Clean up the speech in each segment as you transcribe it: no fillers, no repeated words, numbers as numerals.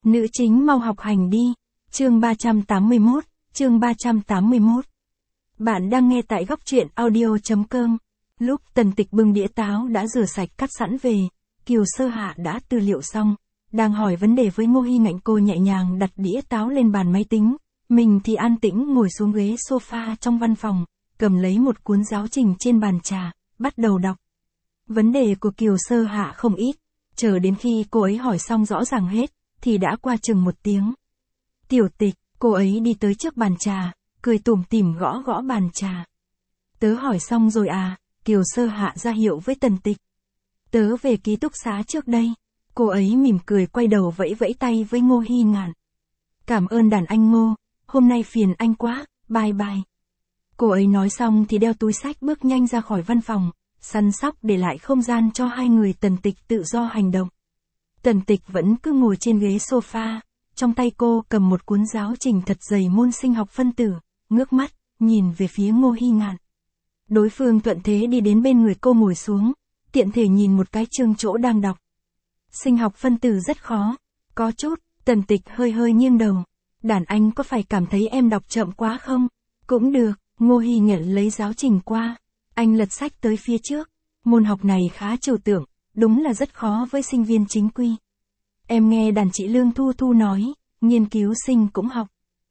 Nữ chính mau học hành đi. Chương 381, chương 381. Bạn đang nghe tại góc truyện audio.com. Lúc Tần Tịch bưng đĩa táo đã rửa sạch cắt sẵn về, Kiều Sơ Hạ đã tư liệu xong, đang hỏi vấn đề với Ngô Hi Ngạnh. Cô nhẹ nhàng đặt đĩa táo lên bàn máy tính, mình thì an tĩnh ngồi xuống ghế sofa trong văn phòng, cầm lấy một cuốn giáo trình trên bàn trà, bắt đầu đọc. Vấn đề của Kiều Sơ Hạ không ít, chờ đến khi cô ấy hỏi xong rõ ràng hết, thì đã qua chừng 1 tiếng. Tiểu Tịch, cô ấy đi tới trước bàn trà, cười tủm tỉm gõ gõ bàn trà. Tớ hỏi xong rồi à? Kiều Sơ Hạ ra hiệu với Tần Tịch. Tớ về ký túc xá trước đây. Cô ấy mỉm cười quay đầu vẫy vẫy tay với Ngô Hi Ngạn. Cảm ơn đàn anh Ngô, hôm nay phiền anh quá, bye bye. Cô ấy nói xong thì đeo túi xách bước nhanh ra khỏi văn phòng, săn sóc để lại không gian cho hai người Tần Tịch tự do hành động. Tần Tịch vẫn cứ ngồi trên ghế sofa, trong tay cô cầm một cuốn giáo trình thật dày môn sinh học phân tử, ngước mắt, nhìn về phía Ngô Hi Ngạn. Đối phương thuận thế đi đến bên người cô ngồi xuống, tiện thể nhìn một cái chương chỗ đang đọc. Sinh học phân tử rất khó, có chút. Tần Tịch hơi hơi nghiêng đầu. Đàn anh có phải cảm thấy em đọc chậm quá không? Cũng được. Ngô Hi Ngạn lấy giáo trình qua. Anh lật sách tới phía trước. Môn học này khá trừu tượng, đúng là rất khó với sinh viên chính quy. Em nghe đàn chị Lương Thu Thu nói, nghiên cứu sinh cũng học.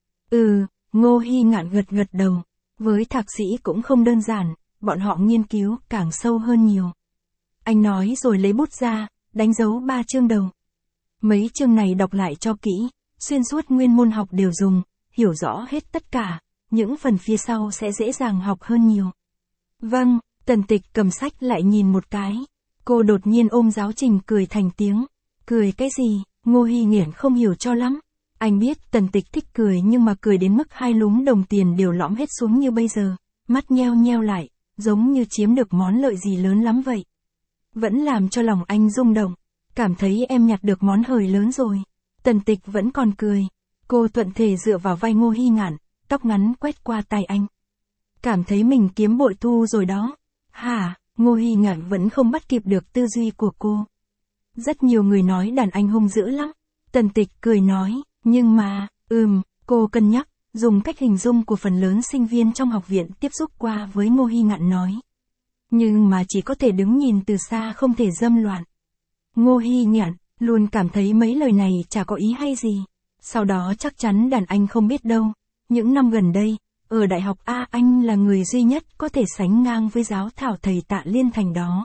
Ngô Hi Ngạn gật gật đầu. Với thạc sĩ cũng không đơn giản, bọn họ nghiên cứu càng sâu hơn nhiều. Anh nói rồi lấy bút ra, đánh dấu 3 chương đầu. Mấy chương này đọc lại cho kỹ, xuyên suốt nguyên môn học đều dùng, hiểu rõ hết tất cả, những phần phía sau sẽ dễ dàng học hơn nhiều. Vâng, Tần Tịch cầm sách lại nhìn một cái. Cô đột nhiên ôm giáo trình cười thành tiếng. Cười cái gì? Ngô Hi Ngạn không hiểu cho lắm. Anh biết Tần Tịch thích cười nhưng mà cười đến mức hai lúm đồng tiền đều lõm hết xuống như bây giờ, mắt nheo nheo lại, giống như chiếm được món lợi gì lớn lắm vậy. Vẫn làm cho lòng anh rung động, cảm thấy em nhặt được món hời lớn rồi. Tần Tịch vẫn còn cười. Cô thuận thể dựa vào vai Ngô Hi Ngạn, tóc ngắn quét qua tay anh. Cảm thấy mình kiếm bội thu rồi đó. Hả? Ngô Hi Ngạn vẫn không bắt kịp được tư duy của cô. Rất nhiều người nói đàn anh hung dữ lắm. Tần Tịch cười nói, nhưng mà, cô cân nhắc, dùng cách hình dung của phần lớn sinh viên trong học viện tiếp xúc qua với Ngô Hi Ngạn nói. Nhưng mà chỉ có thể đứng nhìn từ xa không thể dâm loạn. Ngô Hi Ngạn luôn cảm thấy mấy lời này chả có ý hay gì. Sau đó chắc chắn đàn anh không biết đâu. Những năm gần đây, ở đại học A anh là người duy nhất có thể sánh ngang với giáo thảo thầy Tạ Liên Thành đó.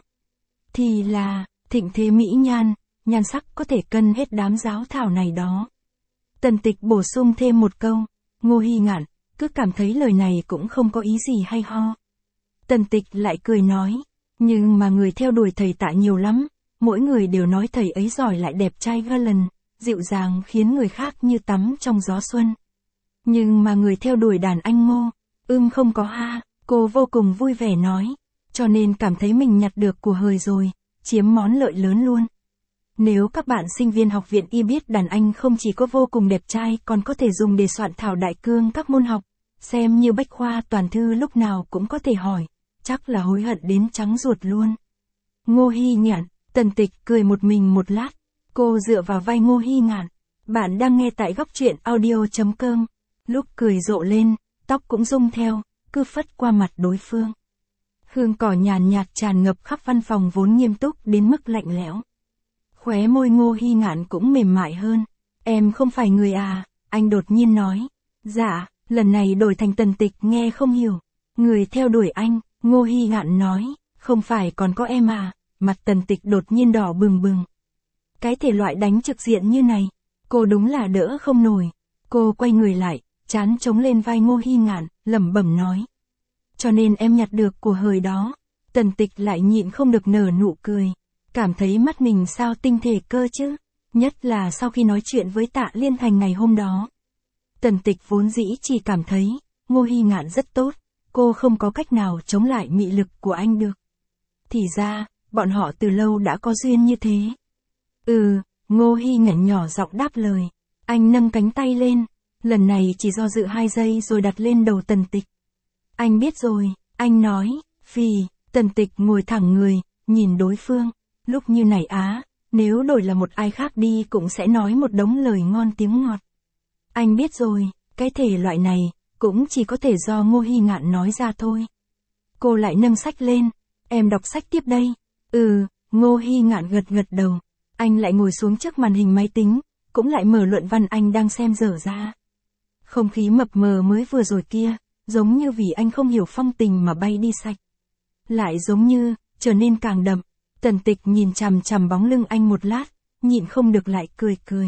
Thì là, thịnh thế mỹ nhan, nhan sắc có thể cân hết đám giáo thảo này đó. Tần Tịch bổ sung thêm một câu. Ngô Hi Ngạn cứ cảm thấy lời này cũng không có ý gì hay ho. Tần Tịch lại cười nói, nhưng mà người theo đuổi thầy Tạ nhiều lắm, mỗi người đều nói thầy ấy giỏi lại đẹp trai galant, dịu dàng khiến người khác như tắm trong gió xuân. Nhưng mà người theo đuổi đàn anh Ngô, không có ha. Cô vô cùng vui vẻ nói, cho nên cảm thấy mình nhặt được của hời rồi, chiếm món lợi lớn luôn. Nếu các bạn sinh viên học viện y biết đàn anh không chỉ có vô cùng đẹp trai còn có thể dùng để soạn thảo đại cương các môn học, xem như bách khoa toàn thư lúc nào cũng có thể hỏi, chắc là hối hận đến trắng ruột luôn. Ngô Hi Ngạn, Tần Tịch cười một mình một lát, cô dựa vào vai Ngô Hi Ngạn. Bạn đang nghe tại góc truyện audio.com. Lúc cười rộ lên, tóc cũng rung theo, cứ phất qua mặt đối phương. Hương cỏ nhàn nhạt tràn ngập khắp văn phòng vốn nghiêm túc đến mức lạnh lẽo. Khóe môi Ngô Hi Ngạn cũng mềm mại hơn. Em không phải người à? Anh đột nhiên nói. Dạ, lần này đổi thành Tần Tịch nghe không hiểu. Người theo đuổi anh, Ngô Hi Ngạn nói. Không phải còn có em à? Mặt Tần Tịch đột nhiên đỏ bừng bừng. Cái thể loại đánh trực diện như này, cô đúng là đỡ không nổi. Cô quay người lại, trán chống lên vai Ngô Hi Ngạn, lẩm bẩm nói. Cho nên em nhặt được của hời đó. Tần Tịch lại nhịn không được nở nụ cười. Cảm thấy mắt mình sao tinh thể cơ chứ. Nhất là sau khi nói chuyện với Tạ Liên Thành ngày hôm đó. Tần Tịch vốn dĩ chỉ cảm thấy Ngô Hi Ngạn rất tốt. Cô không có cách nào chống lại mị lực của anh được. Thì ra, bọn họ từ lâu đã có duyên như thế. Ngô Hi Ngạn nhỏ giọng đáp lời. Anh nâng cánh tay lên. Lần này chỉ do dự 2 giây rồi đặt lên đầu Tần Tịch. Anh biết rồi, anh nói. Phì. Tần Tịch ngồi thẳng người, nhìn đối phương. Lúc như này á, nếu đổi là một ai khác đi cũng sẽ nói một đống lời ngon tiếng ngọt. Anh biết rồi, cái thể loại này, cũng chỉ có thể do Ngô Hy Ngạn nói ra thôi. Cô lại nâng sách lên, em đọc sách tiếp đây. Ngô Hy Ngạn gật gật đầu. Anh lại ngồi xuống trước màn hình máy tính, cũng lại mở luận văn anh đang xem dở ra. Không khí mập mờ mới vừa rồi kia, giống như vì anh không hiểu phong tình mà bay đi sạch. Lại giống như, trở nên càng đậm. Tần Tịch nhìn chằm chằm bóng lưng anh một lát, nhịn không được lại cười cười.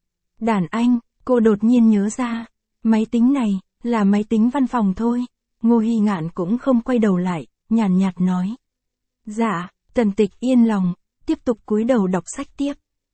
Đàn anh, cô đột nhiên nhớ ra, máy tính này, là máy tính văn phòng thôi. Ngô Hy Ngạn cũng không quay đầu lại, nhàn nhạt nói. Dạ, Tần Tịch yên lòng, tiếp tục cúi đầu đọc sách tiếp.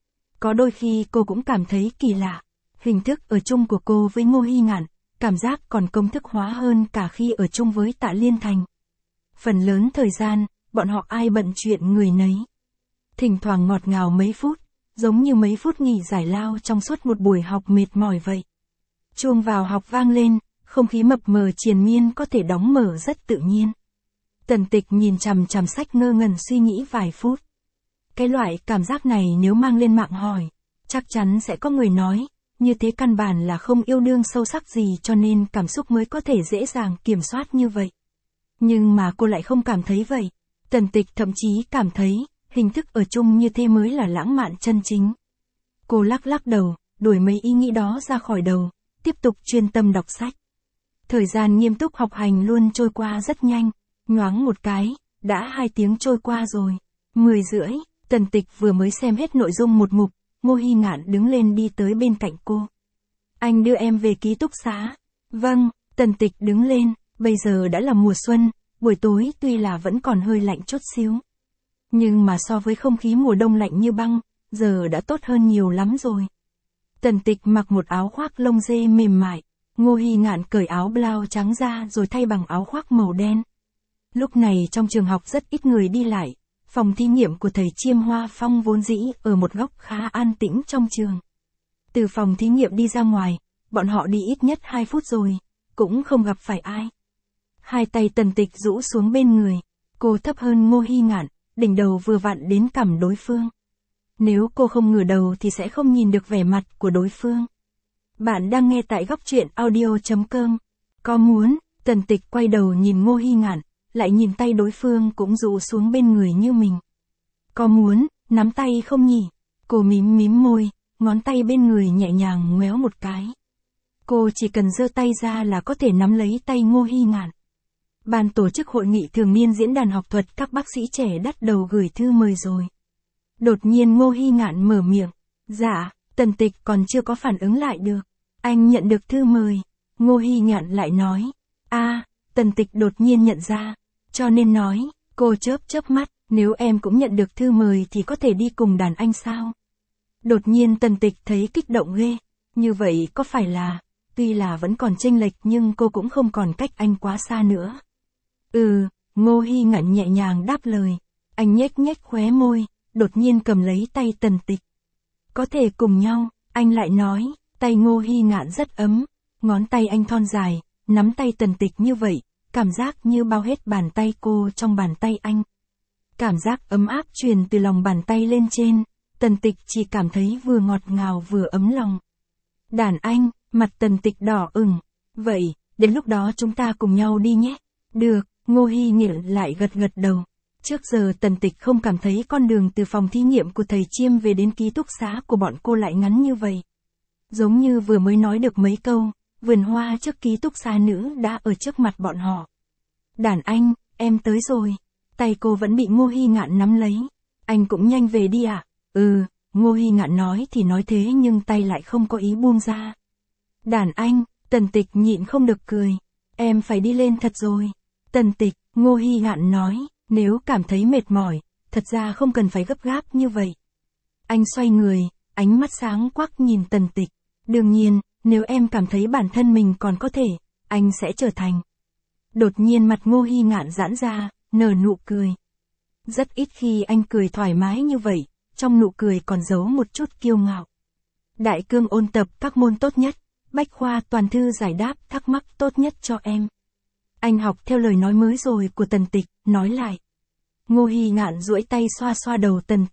Có đôi khi cô cũng cảm thấy kỳ lạ, hình thức ở chung của cô với Ngô Hy Ngạn, cảm giác còn công thức hóa hơn cả khi ở chung với Tạ Liên Thành. Phần lớn thời gian, bọn họ ai bận chuyện người nấy. Thỉnh thoảng ngọt ngào mấy phút, giống như mấy phút nghỉ giải lao trong suốt một buổi học mệt mỏi vậy. Chuông vào học vang lên, không khí mập mờ triền miên có thể đóng mở rất tự nhiên. Tần Tịch nhìn chằm chằm sách ngơ ngẩn suy nghĩ vài phút. Cái loại cảm giác này nếu mang lên mạng hỏi, chắc chắn sẽ có người nói, như thế căn bản là không yêu đương sâu sắc gì cho nên cảm xúc mới có thể dễ dàng kiểm soát như vậy. Nhưng mà cô lại không cảm thấy vậy. Tần Tịch thậm chí cảm thấy, hình thức ở chung như thế mới là lãng mạn chân chính. Cô lắc lắc đầu, đuổi mấy ý nghĩ đó ra khỏi đầu, tiếp tục chuyên tâm đọc sách. Thời gian nghiêm túc học hành luôn trôi qua rất nhanh, nhoáng một cái, đã 2 tiếng trôi qua rồi. 10:30, Tần Tịch vừa mới xem hết nội dung một mục, Ngô Hy Ngạn đứng lên đi tới bên cạnh cô. Anh đưa em về ký túc xá. Vâng, Tần Tịch đứng lên, bây giờ đã là mùa xuân, buổi tối tuy là vẫn còn hơi lạnh chút xíu. Nhưng mà so với không khí mùa đông lạnh như băng, giờ đã tốt hơn nhiều lắm rồi. Tần Tịch mặc một áo khoác lông dê mềm mại, Ngô Hy Ngạn cởi áo blau trắng ra rồi thay bằng áo khoác màu đen. Lúc này trong trường học rất ít người đi lại, phòng thí nghiệm của thầy Chiêm Hoa Phong vốn dĩ ở một góc khá an tĩnh trong trường. Từ phòng thí nghiệm đi ra ngoài, bọn họ đi ít nhất 2 phút rồi, cũng không gặp phải ai. Hai tay Tần Tịch rũ xuống bên người, cô thấp hơn Ngô Hy Ngạn, đỉnh đầu vừa vặn đến cằm đối phương. Nếu cô không ngửa đầu thì sẽ không nhìn được vẻ mặt của đối phương. Bạn đang nghe tại góc truyện audio.com. Có muốn, Tần Tịch quay đầu nhìn Ngô Hy Ngạn, lại nhìn tay đối phương cũng rũ xuống bên người như mình. Có muốn, nắm tay không nhỉ? Cô mím mím môi, ngón tay bên người nhẹ nhàng ngoéo một cái. Cô chỉ cần giơ tay ra là có thể nắm lấy tay Ngô Hy Ngạn. Ban tổ chức hội nghị thường niên diễn đàn học thuật các bác sĩ trẻ đắt đầu gửi thư mời rồi. Đột nhiên Ngô Hy Ngạn mở miệng. Dạ, Tần Tịch còn chưa có phản ứng lại được. Anh nhận được thư mời. Ngô Hy Ngạn lại nói. Tần Tịch đột nhiên nhận ra. Cho nên nói, cô chớp mắt, nếu em cũng nhận được thư mời thì có thể đi cùng đàn anh sao? Đột nhiên Tần Tịch thấy kích động ghê. Như vậy có phải là, tuy là vẫn còn chênh lệch nhưng cô cũng không còn cách anh quá xa nữa. Ngô Hy Ngạn nhẹ nhàng đáp lời. Anh nhếch khóe môi, đột nhiên cầm lấy tay Tần Tịch. Có thể cùng nhau, anh lại nói, tay Ngô Hy Ngạn rất ấm, ngón tay anh thon dài, nắm tay Tần Tịch như vậy, cảm giác như bao hết bàn tay cô trong bàn tay anh. Cảm giác ấm áp truyền từ lòng bàn tay lên trên, Tần Tịch chỉ cảm thấy vừa ngọt ngào vừa ấm lòng. Đàn anh, mặt Tần Tịch đỏ ửng. Vậy, đến lúc đó chúng ta cùng nhau đi nhé. Được, Ngô Hy Ngạn lại gật đầu. Trước giờ Tần Tịch không cảm thấy con đường từ phòng thí nghiệm của thầy Chiêm về đến ký túc xá của bọn cô lại ngắn như vậy. Giống như vừa mới nói được mấy câu, vườn hoa trước ký túc xá nữ đã ở trước mặt bọn họ. Đàn anh, em tới rồi. Tay cô vẫn bị Ngô Hy Ngạn nắm lấy. Anh cũng nhanh về đi ạ. Ngô Hy Ngạn nói thì nói thế nhưng tay lại không có ý buông ra. Đàn anh, Tần Tịch nhịn không được cười. Em phải đi lên thật rồi. Tần Tịch, Ngô Hy Ngạn nói, nếu cảm thấy mệt mỏi, thật ra không cần phải gấp gáp như vậy. Anh xoay người, ánh mắt sáng quắc nhìn Tần Tịch. Đương nhiên, nếu em cảm thấy bản thân mình còn có thể, anh sẽ trở thành. Đột nhiên mặt Ngô Hy Ngạn giãn ra, nở nụ cười. Rất ít khi anh cười thoải mái như vậy, trong nụ cười còn giấu một chút kiêu ngạo. Đại cương ôn tập các môn tốt nhất, bách khoa toàn thư giải đáp thắc mắc tốt nhất cho em. Anh học theo lời nói mới rồi của Tần Tịch, nói lại. Ngô Hy Ngạn duỗi tay xoa xoa đầu Tần Tịch.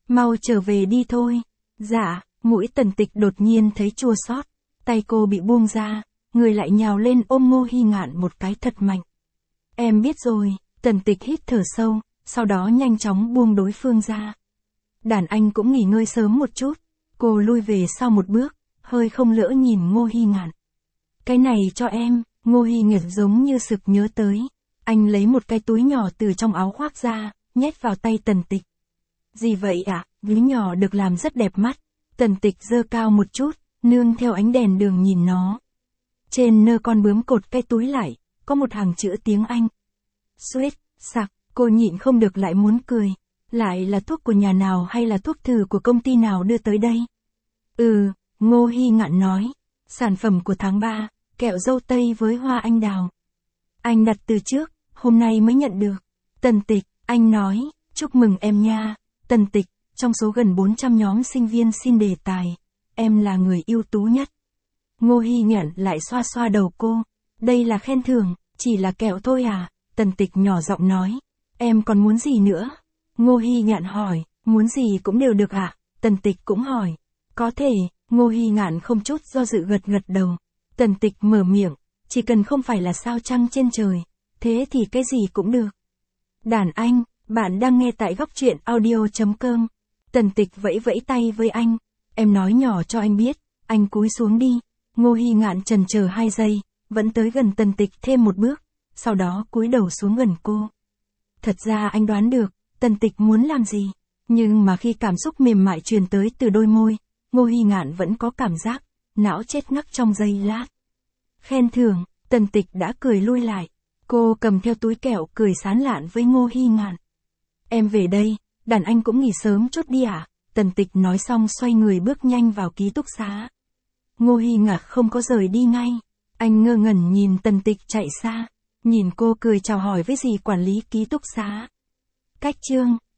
Mau trở về đi thôi. Dạ, mũi Tần Tịch đột nhiên thấy chua xót, tay cô bị buông ra, người lại nhào lên ôm Ngô Hy Ngạn một cái thật mạnh. Em biết rồi, Tần Tịch hít thở sâu, sau đó nhanh chóng buông đối phương ra. Đàn anh cũng nghỉ ngơi sớm một chút, cô lui về sau một bước, hơi không lỡ nhìn Ngô Hy Ngạn. Cái này cho em, Ngô Hy Ngạn giống như sực nhớ tới. Anh lấy một cái túi nhỏ từ trong áo khoác ra, nhét vào tay Tần Tịch. Gì vậy ạ? Túi nhỏ được làm rất đẹp mắt. Tần Tịch giơ cao một chút, nương theo ánh đèn đường nhìn nó. Trên nơ con bướm cột cái túi lại, có một hàng chữ tiếng Anh. Sweet, sặc, cô nhịn không được lại muốn cười. Lại là thuốc của nhà nào hay là thuốc thử của công ty nào đưa tới đây? Ngô Hy Ngạn nói. Sản phẩm của tháng 3, kẹo dâu tây với hoa anh đào. Anh đặt từ trước, hôm nay mới nhận được. Tần Tịch, anh nói, chúc mừng em nha. Tần Tịch, trong số gần 400 nhóm sinh viên xin đề tài, em là người ưu tú nhất. Ngô Hy Ngạn lại xoa xoa đầu cô. Đây là khen thưởng, chỉ là kẹo thôi à? Tần Tịch nhỏ giọng nói. Em còn muốn gì nữa? Ngô Hy Ngạn hỏi, muốn gì cũng đều được ạ? Tần Tịch cũng hỏi. Có thể, Ngô Hy Ngạn không chút do dự gật gật đầu. Tần Tịch mở miệng, chỉ cần không phải là sao trăng trên trời, thế thì cái gì cũng được. Đàn anh, bạn đang nghe tại góc truyện audio.com. Tần Tịch vẫy vẫy tay với anh. Em nói nhỏ cho anh biết, anh cúi xuống đi. Ngô Hy Ngạn chần chờ 2 giây, vẫn tới gần Tần Tịch thêm một bước, sau đó cúi đầu xuống gần cô. Thật ra anh đoán được, Tần Tịch muốn làm gì, nhưng mà khi cảm xúc mềm mại truyền tới từ đôi môi, Ngô Hy Ngạn vẫn có cảm giác, não chết ngắc trong giây lát. Khen thưởng, Tần Tịch đã cười lui lại. Cô cầm theo túi kẹo cười sán lạn với Ngô Hy Ngạn. Em về đây, đàn anh cũng nghỉ sớm chút đi ạ. Tần Tịch nói xong xoay người bước nhanh vào ký túc xá. Ngô Hy Ngạn không có rời đi ngay. Anh ngơ ngẩn nhìn Tần Tịch chạy xa. Nhìn cô cười chào hỏi với dì quản lý ký túc xá. Cách chương